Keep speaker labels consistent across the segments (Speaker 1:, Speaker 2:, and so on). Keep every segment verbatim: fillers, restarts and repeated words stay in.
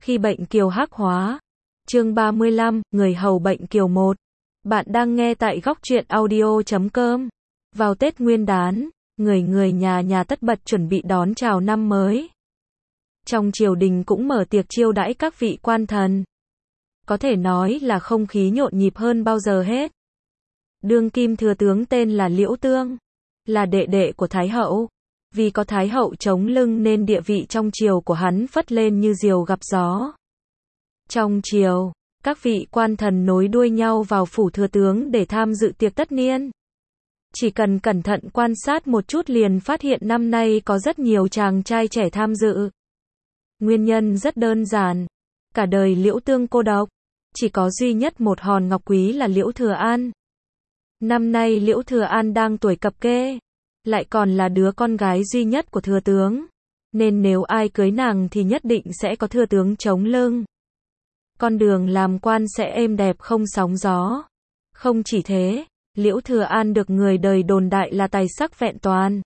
Speaker 1: Khi bệnh kiều hắc hóa. Chương ba mươi lăm, người hầu bệnh kiều một. Bạn đang nghe tại góc truyện audio chấm com. Vào Tết Nguyên đán, người người nhà nhà tất bật chuẩn bị đón chào năm mới. Trong triều đình cũng mở tiệc chiêu đãi các vị quan thần. Có thể nói là không khí nhộn nhịp hơn bao giờ hết. Đương kim thừa tướng tên là Liễu Tương, là đệ đệ của Thái hậu. Vì có Thái hậu chống lưng nên địa vị trong triều của hắn phất lên như diều gặp gió. Trong triều, các vị quan thần nối đuôi nhau vào phủ thừa tướng để tham dự tiệc tất niên. Chỉ cần cẩn thận quan sát một chút liền phát hiện năm nay có rất nhiều chàng trai trẻ tham dự. Nguyên nhân rất đơn giản. Cả đời Liễu Tương cô độc, chỉ có duy nhất một hòn ngọc quý là Liễu Thừa An. Năm nay Liễu Thừa An đang tuổi cập kê, lại còn là đứa con gái duy nhất của thừa tướng, nên nếu ai cưới nàng thì nhất định sẽ có thừa tướng chống lưng. Con đường làm quan sẽ êm đẹp không sóng gió. Không chỉ thế, Liễu Thừa An được người đời đồn đại là tài sắc vẹn toàn.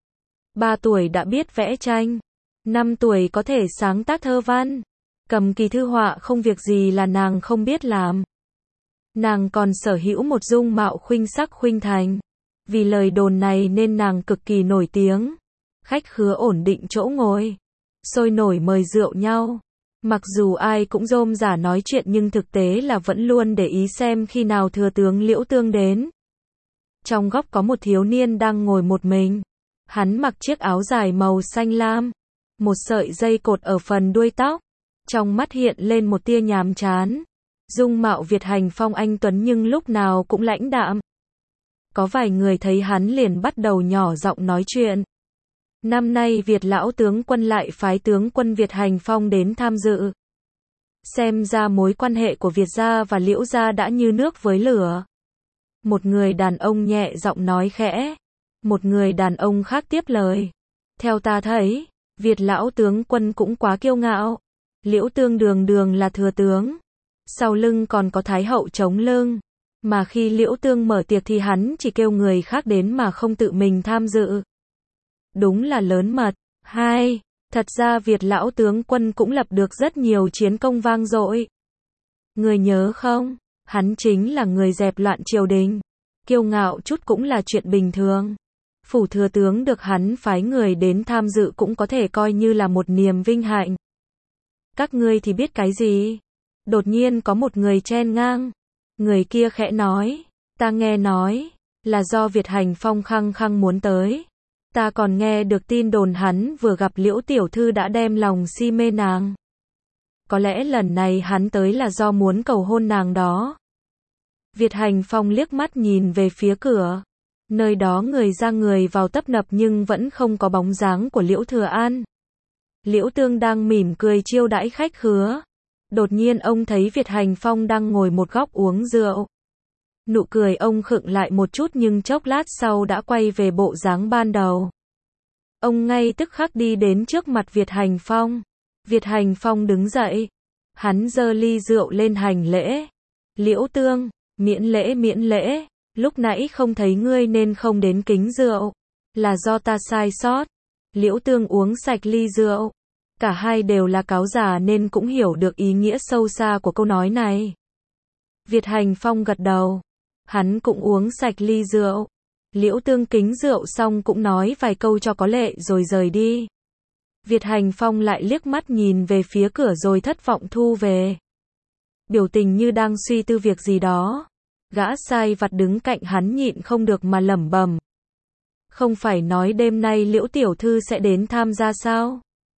Speaker 1: Ba tuổi đã biết vẽ tranh, năm tuổi có thể sáng tác thơ văn, cầm kỳ thư họa không việc gì là nàng không biết làm. Nàng còn sở hữu một dung mạo khuynh sắc khuynh thành. Vì lời đồn này nên nàng cực kỳ nổi tiếng. Khách khứa ổn định chỗ ngồi, sôi nổi mời rượu nhau. Mặc dù ai cũng rôm rả nói chuyện nhưng thực tế là vẫn luôn để ý xem khi nào thừa tướng Liễu Tương đến. Trong góc có một thiếu niên đang ngồi một mình. Hắn mặc chiếc áo dài màu xanh lam, một sợi dây cột ở phần đuôi tóc. Trong mắt hiện lên một tia nhàm chán. Dung mạo Việt hành phong anh tuấn nhưng lúc nào cũng lãnh đạm. Có vài người thấy hắn liền bắt đầu nhỏ giọng nói chuyện. Năm nay Việt lão tướng quân lại phái tướng quân Việt hành phong đến tham dự. Xem ra mối quan hệ của Việt gia và Liễu gia đã như nước với lửa. Một người đàn ông nhẹ giọng nói khẽ. Một người đàn ông khác tiếp lời. Theo ta thấy, Việt lão tướng quân cũng quá kiêu ngạo. Liễu Tương đường đường là thừa tướng, sau lưng còn có Thái hậu chống lưng. Mà khi Liễu Tương mở tiệc thì hắn chỉ kêu người khác đến mà không tự mình tham dự. Đúng là lớn mật. Hai, thật ra Việt lão tướng quân cũng lập được rất nhiều chiến công vang dội. Người nhớ không? Hắn chính là người dẹp loạn triều đình. Kiêu ngạo chút cũng là chuyện bình thường. Phủ thừa tướng được hắn phái người đến tham dự cũng có thể coi như là một niềm vinh hạnh. Các ngươi thì biết cái gì? Đột nhiên có một người chen ngang. Người kia khẽ nói, ta nghe nói, là do Việt hành phong khăng khăng muốn tới. Ta còn nghe được tin đồn hắn vừa gặp Liễu tiểu thư đã đem lòng si mê nàng. Có lẽ lần này hắn tới là do muốn cầu hôn nàng đó. Việt hành phong liếc mắt nhìn về phía cửa. Nơi đó người ra người vào tấp nập nhưng vẫn không có bóng dáng của Liễu Thừa An. Liễu Tương đang mỉm cười chiêu đãi khách khứa. Đột nhiên ông thấy Việt hành phong đang ngồi một góc uống rượu. Nụ cười ông khựng lại một chút nhưng chốc lát sau đã quay về bộ dáng ban đầu. Ông ngay tức khắc đi đến trước mặt Việt hành phong. Việt hành phong đứng dậy. Hắn giơ ly rượu lên hành lễ. Liễu Tương, miễn lễ miễn lễ. Lúc nãy không thấy ngươi nên không đến kính rượu. Là do ta sai sót. Liễu Tương uống sạch ly rượu. Cả hai đều là cáo già nên cũng hiểu được ý nghĩa sâu xa của câu nói này. Việt hành phong gật đầu. Hắn cũng uống sạch ly rượu. Liễu Tương kính rượu xong cũng nói vài câu cho có lệ rồi rời đi. Việt hành phong lại liếc mắt nhìn về phía cửa rồi thất vọng thu về. Biểu tình như đang suy tư việc gì đó. Gã sai vặt đứng cạnh hắn nhịn không được mà lẩm bẩm. Không phải nói đêm nay Liễu tiểu thư sẽ đến tham gia sao?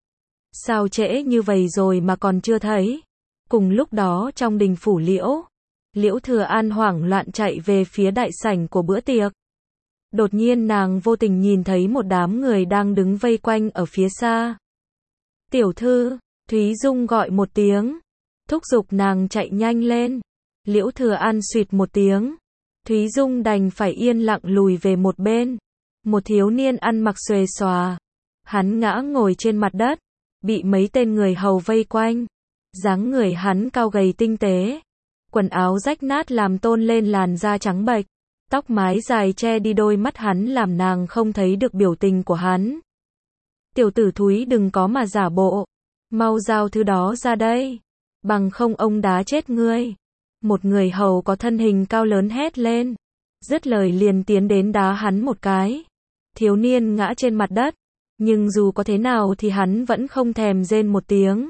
Speaker 1: Sao trễ như vậy rồi mà còn chưa thấy? Cùng lúc đó trong đình phủ Liễu, Liễu Thừa An hoảng loạn chạy về phía đại sảnh của bữa tiệc. Đột nhiên nàng vô tình nhìn thấy một đám người đang đứng vây quanh ở phía xa. Tiểu thư, Thúy Dung gọi một tiếng, thúc giục nàng chạy nhanh lên. Liễu Thừa An suýt một tiếng. Thúy Dung đành phải yên lặng lùi về một bên. Một thiếu niên ăn mặc xuề xòa. Hắn ngã ngồi trên mặt đất, bị mấy tên người hầu vây quanh. Dáng người hắn cao gầy tinh tế. Quần áo rách nát làm tôn lên làn da trắng bệch. Tóc mái dài che đi đôi mắt hắn làm nàng không thấy được biểu tình của hắn. Tiểu tử thúi đừng có mà giả bộ. Mau giao thứ đó ra đây, bằng không ông đá chết ngươi. Một người hầu có thân hình cao lớn hét lên, dứt lời liền tiến đến đá hắn một cái. Thiếu niên ngã trên mặt đất, nhưng dù có thế nào thì hắn vẫn không thèm rên một tiếng.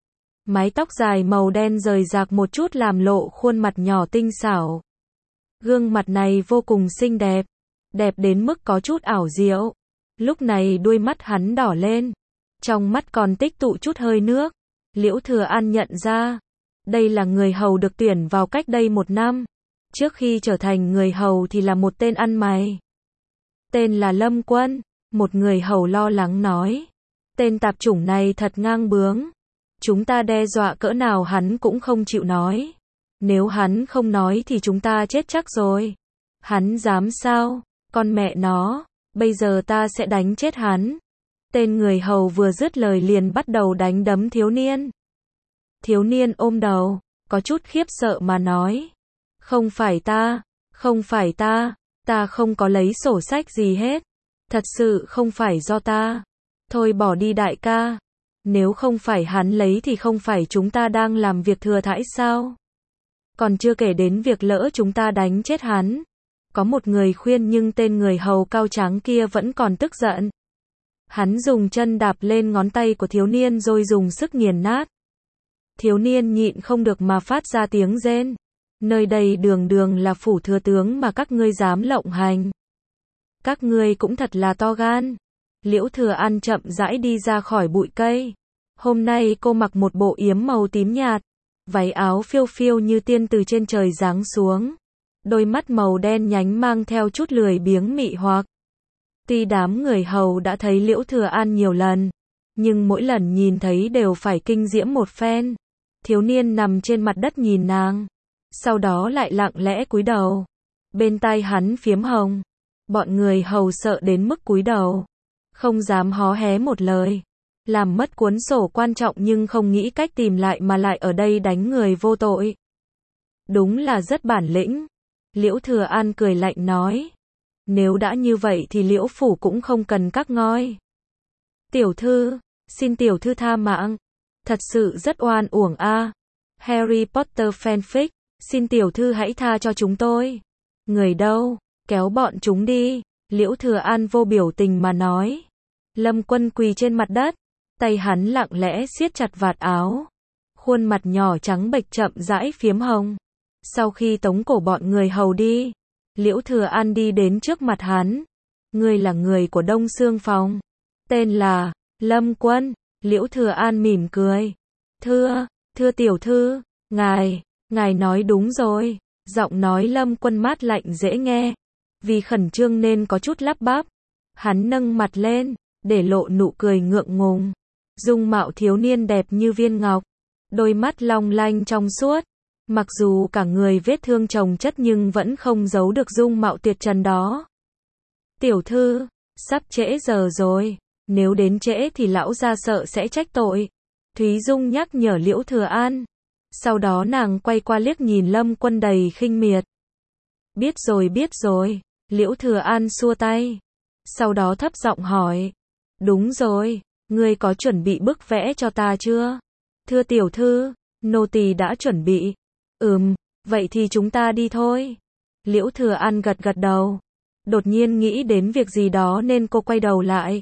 Speaker 1: Mái tóc dài màu đen rời rạc một chút làm lộ khuôn mặt nhỏ tinh xảo. Gương mặt này vô cùng xinh đẹp, đẹp đến mức có chút ảo diệu. Lúc này đuôi mắt hắn đỏ lên, trong mắt còn tích tụ chút hơi nước. Liễu Thừa An nhận ra, đây là người hầu được tuyển vào cách đây một năm. Trước khi trở thành người hầu thì là một tên ăn mày. Tên là Lâm Quân, một người hầu lo lắng nói. Tên tạp chủng này thật ngang bướng. Chúng ta đe dọa cỡ nào hắn cũng không chịu nói. Nếu hắn không nói thì chúng ta chết chắc rồi. Hắn dám sao? Con mẹ nó, bây giờ ta sẽ đánh chết hắn. Tên người hầu vừa dứt lời liền bắt đầu đánh đấm thiếu niên. Thiếu niên ôm đầu, có chút khiếp sợ mà nói. Không phải ta, không phải ta, ta không có lấy sổ sách gì hết. Thật sự không phải do ta. Thôi bỏ đi đại ca. Nếu không phải hắn lấy thì không phải chúng ta đang làm việc thừa thãi sao? Còn chưa kể đến việc lỡ chúng ta đánh chết hắn. Có một người khuyên nhưng tên người hầu cao tráng kia vẫn còn tức giận. Hắn dùng chân đạp lên ngón tay của thiếu niên rồi dùng sức nghiền nát. Thiếu niên nhịn không được mà phát ra tiếng rên. Nơi đây đường đường là phủ thừa tướng mà các ngươi dám lộng hành. Các ngươi cũng thật là to gan. Liễu Thừa An chậm rãi đi ra khỏi bụi cây. Hôm nay cô mặc một bộ yếm màu tím nhạt. Váy áo phiêu phiêu như tiên từ trên trời giáng xuống. Đôi mắt màu đen nhánh mang theo chút lười biếng mị hoặc. Tuy đám người hầu đã thấy Liễu Thừa An nhiều lần, nhưng mỗi lần nhìn thấy đều phải kinh diễm một phen. Thiếu niên nằm trên mặt đất nhìn nàng, sau đó lại lặng lẽ cúi đầu. Bên tai hắn phiếm hồng. Bọn người hầu sợ đến mức cúi đầu, không dám hó hé một lời. Làm mất cuốn sổ quan trọng nhưng không nghĩ cách tìm lại mà lại ở đây đánh người vô tội. Đúng là rất bản lĩnh. Liễu Thừa An cười lạnh nói. Nếu đã như vậy thì Liễu Phủ cũng không cần các ngoi. Tiểu thư, xin tiểu thư tha mạng. Thật sự rất oan uổng a. À. Harry Potter fanfic, xin tiểu thư hãy tha cho chúng tôi. Người đâu, kéo bọn chúng đi. Liễu Thừa An vô biểu tình mà nói. Lâm Quân quỳ trên mặt đất, tay hắn lặng lẽ siết chặt vạt áo. Khuôn mặt nhỏ trắng bệch chậm rãi phiếm hồng. Sau khi tống cổ bọn người hầu đi, Liễu Thừa An đi đến trước mặt hắn. Ngươi là người của Đông Xương Phòng. Tên là Lâm Quân. Liễu Thừa An mỉm cười. Thưa, thưa tiểu thư, ngài, ngài nói đúng rồi. Giọng nói Lâm Quân mát lạnh dễ nghe. Vì khẩn trương nên có chút lắp bắp. Hắn nâng mặt lên, để lộ nụ cười ngượng ngùng. Dung mạo thiếu niên đẹp như viên ngọc. Đôi mắt long lanh trong suốt. Mặc dù cả người vết thương chồng chất nhưng vẫn không giấu được dung mạo tuyệt trần đó. Tiểu thư, sắp trễ giờ rồi. Nếu đến trễ thì lão gia sợ sẽ trách tội. Thúy Dung nhắc nhở Liễu Thừa An. Sau đó nàng quay qua liếc nhìn Lâm Quân đầy khinh miệt. Biết rồi biết rồi. Liễu Thừa An xua tay. Sau đó thấp giọng hỏi. Đúng rồi, ngươi có chuẩn bị bức vẽ cho ta chưa? Thưa tiểu thư, nô tỳ đã chuẩn bị. Ừm, vậy thì chúng ta đi thôi. Liễu Thừa An gật gật đầu. Đột nhiên nghĩ đến việc gì đó nên cô quay đầu lại.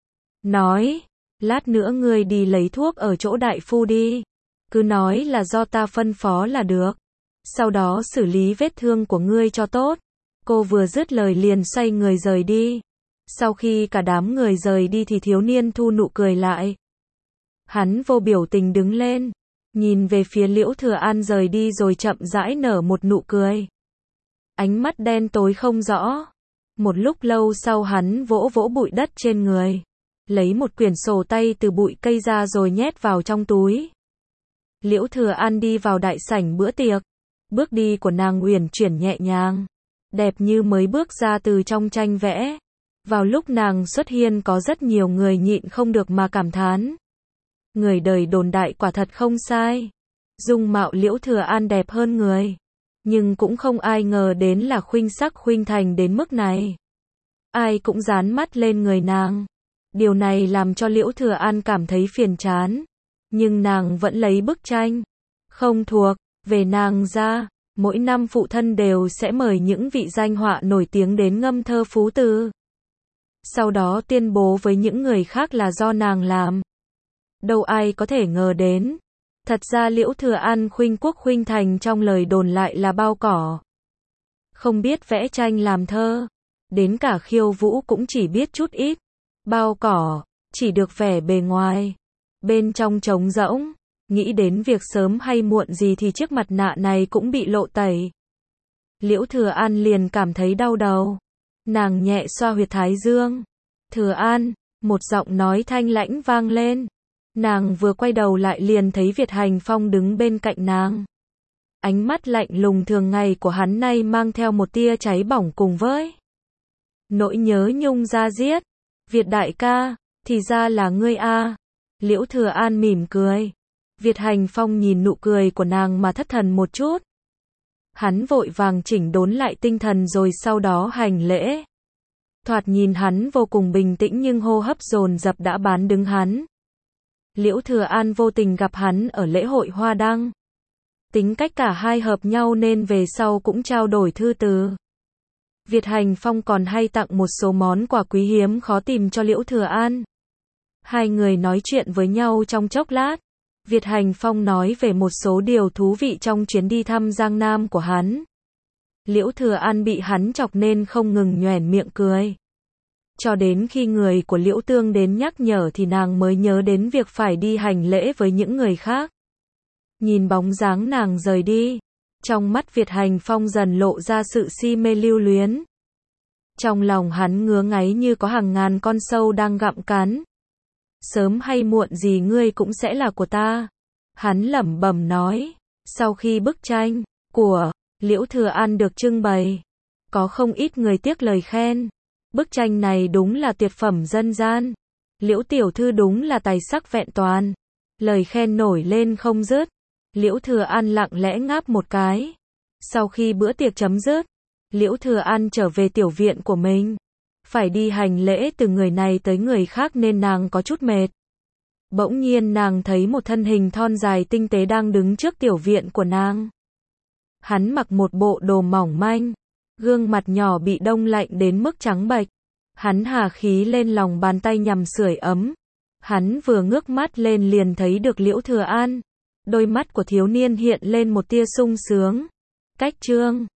Speaker 1: Nói, lát nữa ngươi đi lấy thuốc ở chỗ đại phu đi. Cứ nói là do ta phân phó là được. Sau đó xử lý vết thương của ngươi cho tốt. Cô vừa dứt lời liền xoay người rời đi. Sau khi cả đám người rời đi thì thiếu niên thu nụ cười lại. Hắn vô biểu tình đứng lên, nhìn về phía Liễu Thừa An rời đi rồi chậm rãi nở một nụ cười. Ánh mắt đen tối không rõ. Một lúc lâu sau hắn vỗ vỗ bụi đất trên người, lấy một quyển sổ tay từ bụi cây ra rồi nhét vào trong túi. Liễu Thừa An đi vào đại sảnh bữa tiệc. Bước đi của nàng uyển chuyển nhẹ nhàng, đẹp như mới bước ra từ trong tranh vẽ. Vào lúc nàng xuất hiện có rất nhiều người nhịn không được mà cảm thán. Người đời đồn đại quả thật không sai. Dung mạo Liễu Thừa An đẹp hơn người. Nhưng cũng không ai ngờ đến là khuynh sắc khuynh thành đến mức này. Ai cũng dán mắt lên người nàng. Điều này làm cho Liễu Thừa An cảm thấy phiền chán. Nhưng nàng vẫn lấy bức tranh. Không thuộc về nàng ra. Mỗi năm phụ thân đều sẽ mời những vị danh họa nổi tiếng đến ngâm thơ phú từ. Sau đó tuyên bố với những người khác là do nàng làm. Đâu ai có thể ngờ đến. Thật ra Liễu Thừa An khuynh quốc khuynh thành trong lời đồn lại là bao cỏ. Không biết vẽ tranh làm thơ. Đến cả khiêu vũ cũng chỉ biết chút ít. Bao cỏ, chỉ được vẻ bề ngoài. Bên trong trống rỗng. Nghĩ đến việc sớm hay muộn gì thì chiếc mặt nạ này cũng bị lộ tẩy. Liễu Thừa An liền cảm thấy đau đầu. Nàng nhẹ xoa huyệt thái dương. Thừa An, một giọng nói thanh lãnh vang lên. Nàng vừa quay đầu lại liền thấy Việt Hành Phong đứng bên cạnh nàng. Ánh mắt lạnh lùng thường ngày của hắn nay mang theo một tia cháy bỏng cùng với nỗi nhớ nhung da diết. Việt đại ca, thì ra là ngươi a. Liễu Thừa An mỉm cười. Việt Hành Phong nhìn nụ cười của nàng mà thất thần một chút. Hắn vội vàng chỉnh đốn lại tinh thần rồi sau đó hành lễ. Thoạt nhìn hắn vô cùng bình tĩnh nhưng hô hấp dồn dập đã bán đứng hắn. Liễu Thừa An vô tình gặp hắn ở lễ hội Hoa Đăng. Tính cách cả hai hợp nhau nên về sau cũng trao đổi thư từ. Việt Hành Phong còn hay tặng một số món quà quý hiếm khó tìm cho Liễu Thừa An. Hai người nói chuyện với nhau trong chốc lát. Việt Hành Phong nói về một số điều thú vị trong chuyến đi thăm Giang Nam của hắn. Liễu Thừa An bị hắn chọc nên không ngừng nhoẻn miệng cười. Cho đến khi người của Liễu Tương đến nhắc nhở thì nàng mới nhớ đến việc phải đi hành lễ với những người khác. Nhìn bóng dáng nàng rời đi, trong mắt Việt Hành Phong dần lộ ra sự si mê lưu luyến. Trong lòng hắn ngứa ngáy như có hàng ngàn con sâu đang gặm cắn. Sớm hay muộn gì ngươi cũng sẽ là của ta. Hắn lẩm bẩm nói. Sau khi bức tranh của Liễu Thừa An được trưng bày, có không ít người tiếc lời khen. Bức tranh này đúng là tuyệt phẩm dân gian. Liễu tiểu thư đúng là tài sắc vẹn toàn. Lời khen nổi lên không dứt. Liễu Thừa An lặng lẽ ngáp một cái. Sau khi bữa tiệc chấm dứt, Liễu Thừa An trở về tiểu viện của mình. Phải đi hành lễ từ người này tới người khác nên nàng có chút mệt. Bỗng nhiên nàng thấy một thân hình thon dài tinh tế đang đứng trước tiểu viện của nàng. Hắn mặc một bộ đồ mỏng manh, gương mặt nhỏ bị đông lạnh đến mức trắng bệch. Hắn hà khí lên lòng bàn tay nhằm sưởi ấm. Hắn vừa ngước mắt lên liền thấy được Liễu Thừa An. Đôi mắt của thiếu niên hiện lên một tia sung sướng. Cách chương